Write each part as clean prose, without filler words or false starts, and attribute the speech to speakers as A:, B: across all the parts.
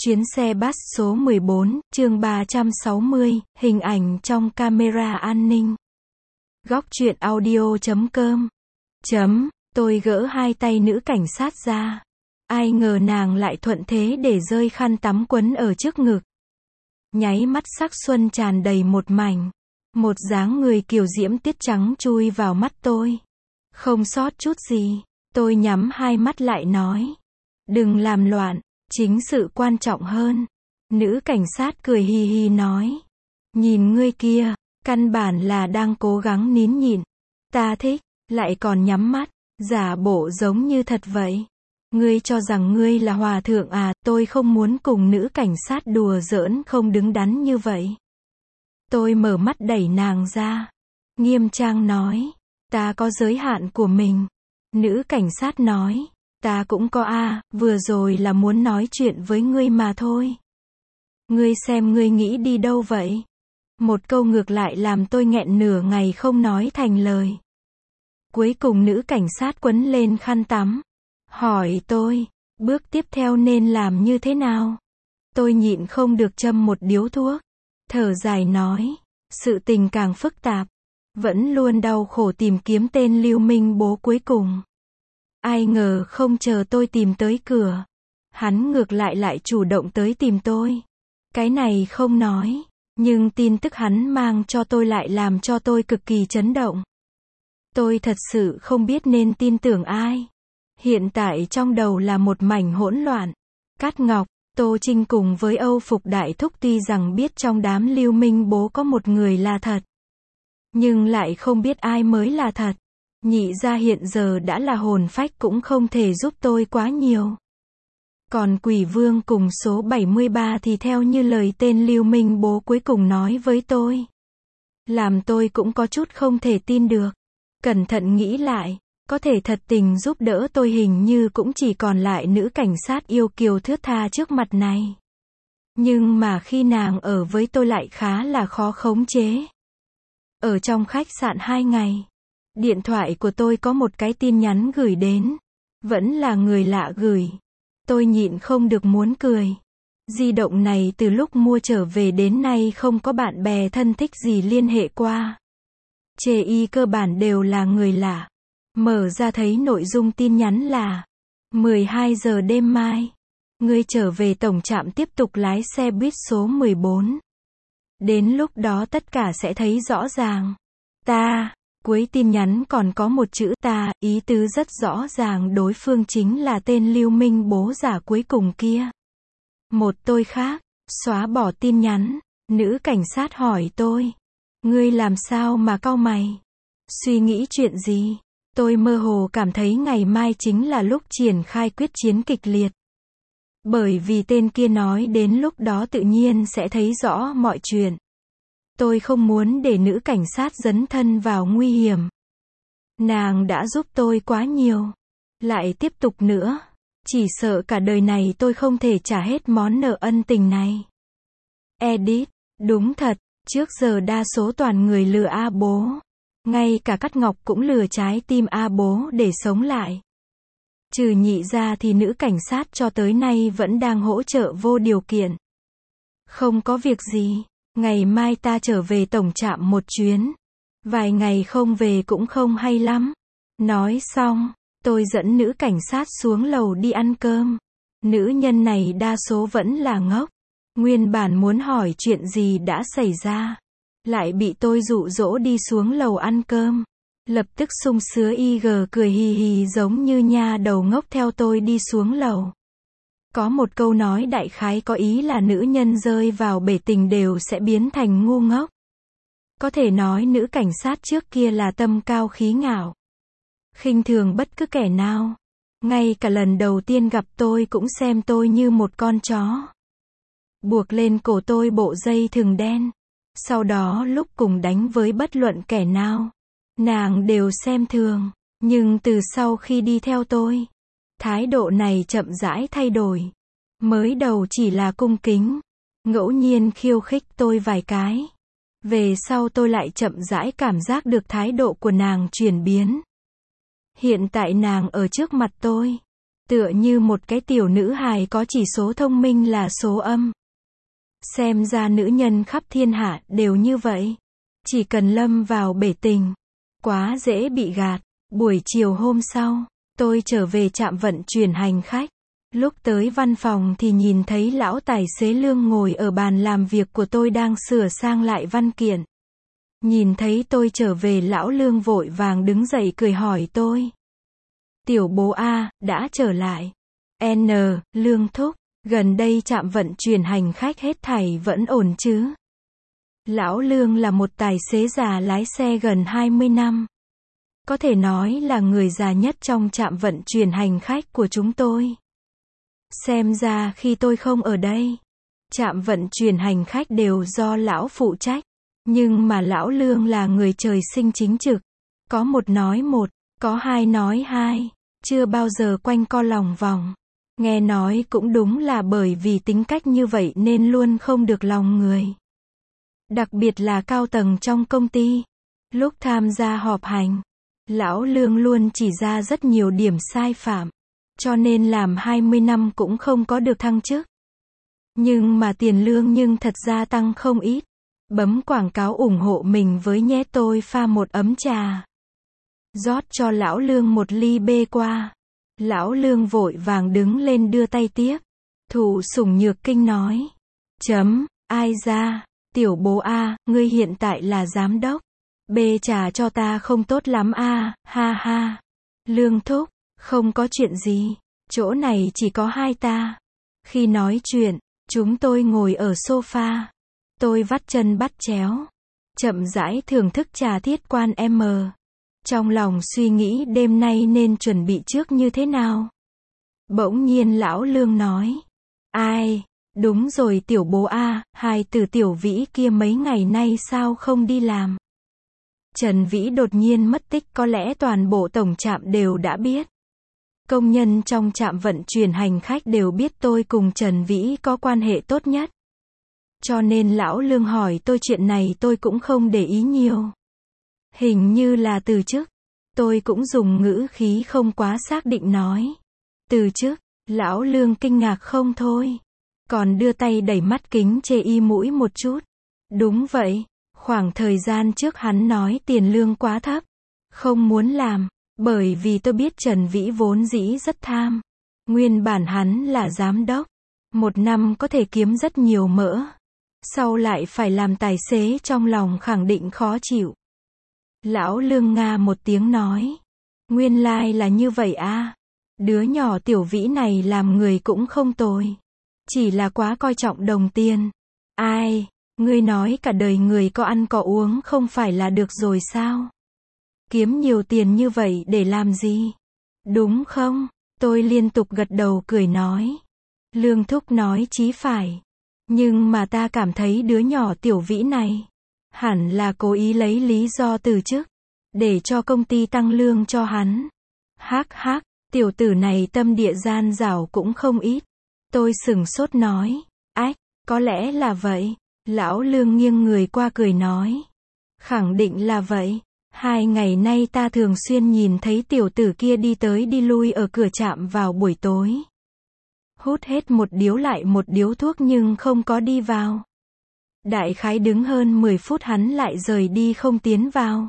A: Chuyến xe bus số 14, chương 360, hình ảnh trong camera an ninh. Góc truyện audio.com. Tôi gỡ hai tay nữ cảnh sát ra. Ai ngờ nàng lại thuận thế để rơi khăn tắm quấn ở trước ngực. Nháy mắt sắc xuân tràn đầy một mảnh. Một dáng người kiều diễm tiết trắng chui vào mắt tôi. Không sót chút gì. Tôi nhắm hai mắt lại nói. Đừng làm loạn. Chính sự quan trọng hơn. Nữ cảnh sát cười hi hi nói. Nhìn ngươi kia, căn bản là đang cố gắng nín nhịn. Ta thích, lại còn nhắm mắt, giả bộ giống như thật vậy. Ngươi cho rằng ngươi là hòa thượng à, tôi không muốn cùng nữ cảnh sát đùa giỡn không đứng đắn như vậy. Tôi mở mắt đẩy nàng ra. Nghiêm trang nói, ta có giới hạn của mình. Nữ cảnh sát nói. Ta cũng có vừa rồi là muốn nói chuyện với ngươi mà thôi. Ngươi xem ngươi nghĩ đi đâu vậy? Một câu ngược lại làm tôi nghẹn nửa ngày không nói thành lời. Cuối cùng nữ cảnh sát quấn lên khăn tắm. Hỏi tôi, bước tiếp theo nên làm như thế nào? Tôi nhịn không được châm một điếu thuốc. Thở dài nói, sự tình càng phức tạp. Vẫn luôn đau khổ tìm kiếm tên Lưu Minh Bố cuối cùng. Ai ngờ không chờ tôi tìm tới cửa. Hắn ngược lại chủ động tới tìm tôi. Cái này không nói. Nhưng tin tức hắn mang cho tôi lại làm cho tôi cực kỳ chấn động. Tôi thật sự không biết nên tin tưởng ai. Hiện tại trong đầu là một mảnh hỗn loạn. Cát Ngọc, Tô Trinh cùng với Âu Phục Đại Thúc tuy rằng biết trong đám Lưu Minh Bố có một người là thật. Nhưng lại không biết ai mới là thật. Nhị gia hiện giờ đã là hồn phách cũng không thể giúp tôi quá nhiều. Còn Quỷ Vương cùng số 73 thì theo như lời tên Lưu Minh Bố cuối cùng nói với tôi. Làm tôi cũng có chút không thể tin được. Cẩn thận nghĩ lại, có thể thật tình giúp đỡ tôi hình như cũng chỉ còn lại nữ cảnh sát yêu kiều thướt tha trước mặt này. Nhưng mà khi nàng ở với tôi lại khá là khó khống chế. Ở trong khách sạn 2 ngày. Điện thoại của tôi có một cái tin nhắn gửi đến. Vẫn là người lạ gửi. Tôi nhịn không được muốn cười. Di động này từ lúc mua trở về đến nay không có bạn bè thân thích gì liên hệ qua. Chê y cơ bản đều là người lạ. Mở ra thấy nội dung tin nhắn là 12 giờ đêm mai. Ngươi trở về tổng trạm tiếp tục lái xe buýt số 14. Đến lúc đó tất cả sẽ thấy rõ ràng. Cuối tin nhắn còn có một chữ ta, ý tứ rất rõ ràng đối phương chính là tên Lưu Minh Bố giả cuối cùng kia. Một tôi khác, xóa bỏ tin nhắn, nữ cảnh sát hỏi tôi. Ngươi làm sao mà cau mày? Suy nghĩ chuyện gì? Tôi mơ hồ cảm thấy ngày mai chính là lúc triển khai quyết chiến kịch liệt. Bởi vì tên kia nói đến lúc đó tự nhiên sẽ thấy rõ mọi chuyện. Tôi không muốn để nữ cảnh sát dấn thân vào nguy hiểm. Nàng đã giúp tôi quá nhiều. Lại tiếp tục nữa. Chỉ sợ cả đời này tôi không thể trả hết món nợ ân tình này. Edit. Đúng thật. Trước giờ đa số toàn người lừa A Bố. Ngay cả Cát Ngọc cũng lừa trái tim A Bố để sống lại. Trừ nhị ra thì nữ cảnh sát cho tới nay vẫn đang hỗ trợ vô điều kiện. Không có việc gì. Ngày mai ta trở về tổng trạm một chuyến. Vài ngày không về cũng không hay lắm. Nói xong, tôi dẫn nữ cảnh sát xuống lầu đi ăn cơm. Nữ nhân này đa số vẫn là ngốc. Nguyên bản muốn hỏi chuyện gì đã xảy ra. Lại bị tôi dụ dỗ đi xuống lầu ăn cơm. Lập tức sung sứa cười hì hì giống như nha đầu ngốc theo tôi đi xuống lầu. Có một câu nói đại khái có ý là nữ nhân rơi vào bể tình đều sẽ biến thành ngu ngốc. Có thể nói nữ cảnh sát trước kia là tâm cao khí ngạo. Khinh thường bất cứ kẻ nào. Ngay cả lần đầu tiên gặp tôi cũng xem tôi như một con chó. Buộc lên cổ tôi bộ dây thừng đen. Sau đó lúc cùng đánh với bất luận kẻ nào, nàng đều xem thường. Nhưng từ sau khi đi theo tôi, thái độ này chậm rãi thay đổi. Mới đầu chỉ là cung kính, ngẫu nhiên khiêu khích tôi vài cái. Về sau tôi lại chậm rãi cảm giác được thái độ của nàng chuyển biến. Hiện tại nàng ở trước mặt Tựa như một cái tiểu nữ hài có chỉ số thông minh là số âm. Xem ra nữ nhân khắp thiên hạ đều như vậy. Chỉ cần lâm vào bể tình, quá dễ bị gạt. Buổi chiều hôm sau, tôi trở về trạm vận chuyển hành khách. Lúc tới văn phòng thì nhìn thấy lão tài xế Lương ngồi ở bàn làm việc của tôi đang sửa sang lại văn kiện. Nhìn thấy tôi trở về, lão Lương vội vàng đứng dậy cười hỏi tôi. Tiểu bố A, đã trở lại. N, Lương thúc, gần đây trạm vận chuyển hành khách hết thảy vẫn ổn chứ? Lão Lương là một tài xế già lái xe gần 20 năm. Có thể nói là người già nhất trong trạm vận chuyển hành khách của chúng tôi. Xem ra khi tôi không ở đây, trạm vận chuyển hành khách đều do lão phụ trách. Nhưng mà lão Lương là người trời sinh chính trực. Có một nói một, có hai nói hai. Chưa bao giờ quanh co lòng vòng. Nghe nói cũng đúng là bởi vì tính cách như vậy nên luôn không được lòng người. Đặc biệt là cao tầng trong công ty. Lúc tham gia họp hành, lão Lương luôn chỉ ra rất nhiều điểm sai phạm. Cho nên làm 20 năm cũng không có được thăng chức. Nhưng mà tiền lương nhưng thật ra tăng không ít. Bấm quảng cáo ủng hộ mình với nhé, tôi pha một ấm trà. Rót cho lão Lương một ly bê qua. Lão Lương vội vàng đứng lên đưa tay tiếp. Thụ Sủng Nhược Kinh nói. Ai ra, tiểu bố A, ngươi hiện tại là giám đốc. Bê trà cho ta không tốt lắm a, ha ha. Lương thúc, không có chuyện gì. Chỗ này chỉ có hai ta. Khi nói chuyện, chúng tôi ngồi ở sofa. Tôi vắt chân bắt chéo. Chậm rãi thưởng thức trà Thiết Quan M. Trong lòng suy nghĩ đêm nay nên chuẩn bị trước như thế nào. Bỗng nhiên lão Lương nói. Ai, đúng rồi tiểu bố A, hai từ Tiểu Vĩ kia mấy ngày nay sao không đi làm. Trần Vĩ đột nhiên mất tích, có lẽ toàn bộ tổng trạm đều đã biết. Công nhân trong trạm vận chuyển hành khách đều biết tôi cùng Trần Vĩ có quan hệ tốt nhất. Cho nên lão Lương hỏi tôi chuyện này tôi cũng không để ý nhiều. Hình như là từ chức. Tôi cũng dùng ngữ khí không quá xác định nói. Từ chức, lão Lương kinh ngạc không thôi. Còn đưa tay đẩy mắt kính chê y mũi một chút. Đúng vậy, khoảng thời gian trước hắn nói tiền lương quá thấp. Không muốn làm, bởi vì tôi biết Trần Vĩ vốn dĩ rất tham. Nguyên bản hắn là giám đốc. Một năm có thể kiếm rất nhiều mỡ. Sau lại phải làm tài xế, trong lòng khẳng định khó chịu. Lão Lương nga một tiếng nói. Nguyên lai là như vậy a. Đứa nhỏ Tiểu Vĩ này làm người cũng không tồi. Chỉ là quá coi trọng đồng tiền. Ai, ngươi nói cả đời người có ăn có uống không phải là được rồi sao? Kiếm nhiều tiền như vậy để làm gì? Đúng không? Tôi liên tục gật đầu cười nói. Lương thúc nói chí phải. Nhưng mà ta cảm thấy đứa nhỏ Tiểu Vĩ này hẳn là cố ý lấy lý do từ chức để cho công ty tăng lương cho hắn. Hắc hắc, tiểu tử này tâm địa gian dảo cũng không ít. Tôi sửng sốt nói. Ách, có lẽ là vậy. Lão Lương nghiêng người qua cười nói. Khẳng định là vậy. 2 ngày nay ta thường xuyên nhìn thấy tiểu tử kia đi tới đi lui ở cửa trạm vào buổi tối. Hút hết một điếu lại một điếu thuốc nhưng không có đi vào. Đại khái đứng hơn 10 phút hắn lại rời đi không tiến vào.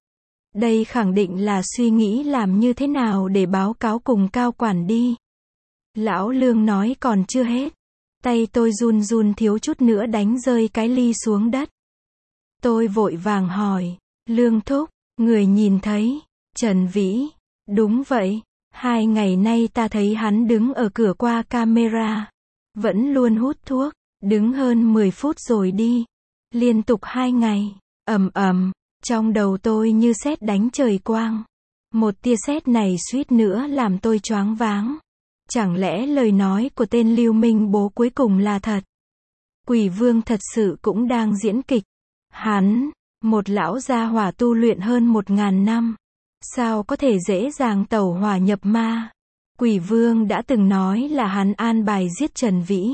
A: Đây khẳng định là suy nghĩ làm như thế nào để báo cáo cùng cao quản đi. Lão Lương nói còn chưa hết. Tay tôi run run thiếu chút nữa đánh rơi cái ly xuống đất. Tôi vội vàng hỏi. Lương thúc, người nhìn thấy Trần Vĩ? Đúng vậy. 2 ngày nay ta thấy hắn đứng ở cửa qua camera. Vẫn luôn hút thuốc. Đứng hơn 10 phút rồi đi. Liên tục 2 ngày. Ầm ầm. Trong đầu tôi như sét đánh trời quang. Một tia sét này suýt nữa làm tôi choáng váng. Chẳng lẽ lời nói của tên Lưu Minh Bố cuối cùng là thật? Quỷ Vương thật sự cũng đang diễn kịch. Hắn, một lão gia hỏa tu luyện hơn 1000 năm. Sao có thể dễ dàng tẩu hỏa nhập ma? Quỷ Vương đã từng nói là hắn an bài giết Trần Vĩ.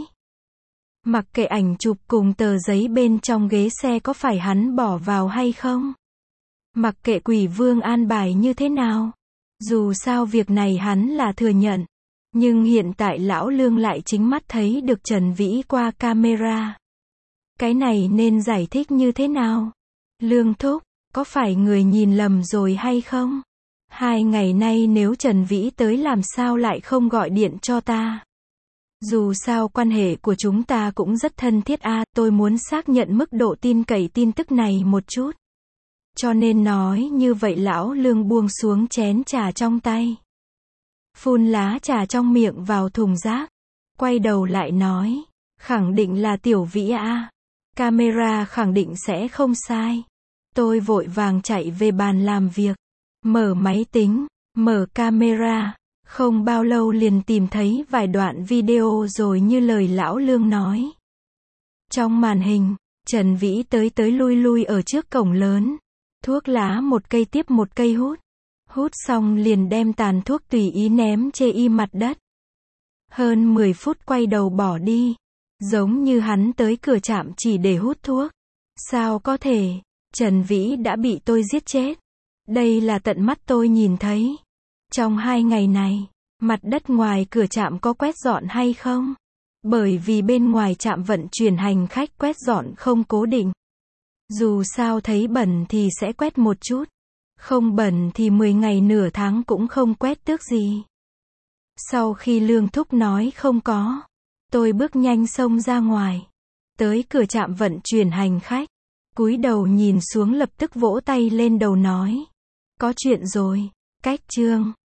A: Mặc kệ ảnh chụp cùng tờ giấy bên trong ghế xe có phải hắn bỏ vào hay không. Mặc kệ Quỷ Vương an bài như thế nào. Dù sao việc này hắn là thừa nhận. Nhưng hiện tại lão Lương lại chính mắt thấy được Trần Vĩ qua camera. Cái này nên giải thích như thế nào? Lương thúc, có phải người nhìn lầm rồi hay không? 2 ngày nay nếu Trần Vĩ tới làm sao lại không gọi điện cho ta? Dù sao quan hệ của chúng ta cũng rất thân thiết tôi muốn xác nhận mức độ tin cậy tin tức này một chút. Cho nên nói như vậy lão Lương buông xuống chén trà trong tay. Phun lá trà trong miệng vào thùng rác. Quay đầu lại nói. Khẳng định là Tiểu Vĩ Camera khẳng định sẽ không sai. Tôi vội vàng chạy về bàn làm việc. Mở máy tính, mở camera. Không bao lâu liền tìm thấy vài đoạn video rồi như lời lão Lương nói. Trong màn hình, Trần Vĩ tới tới lui lui ở trước cổng lớn. Thuốc lá một cây tiếp một cây hút. Hút xong liền đem tàn thuốc tùy ý ném chê y mặt đất. Hơn 10 phút quay đầu bỏ đi. Giống như hắn tới cửa trạm chỉ để hút thuốc. Sao có thể? Trần Vĩ đã bị tôi giết chết. Đây là tận mắt tôi nhìn thấy. Trong 2 ngày này, mặt đất ngoài cửa trạm có quét dọn hay không? Bởi vì bên ngoài trạm vận chuyển hành khách quét dọn không cố định. Dù sao thấy bẩn thì sẽ quét một chút. Không bẩn thì 10 ngày nửa tháng cũng không quét tước gì. Sau khi Lương thúc nói không có, tôi bước nhanh xông ra ngoài. Tới cửa trạm vận chuyển hành khách. Cúi đầu nhìn xuống lập tức vỗ tay lên đầu nói. Có chuyện rồi. Cách chương.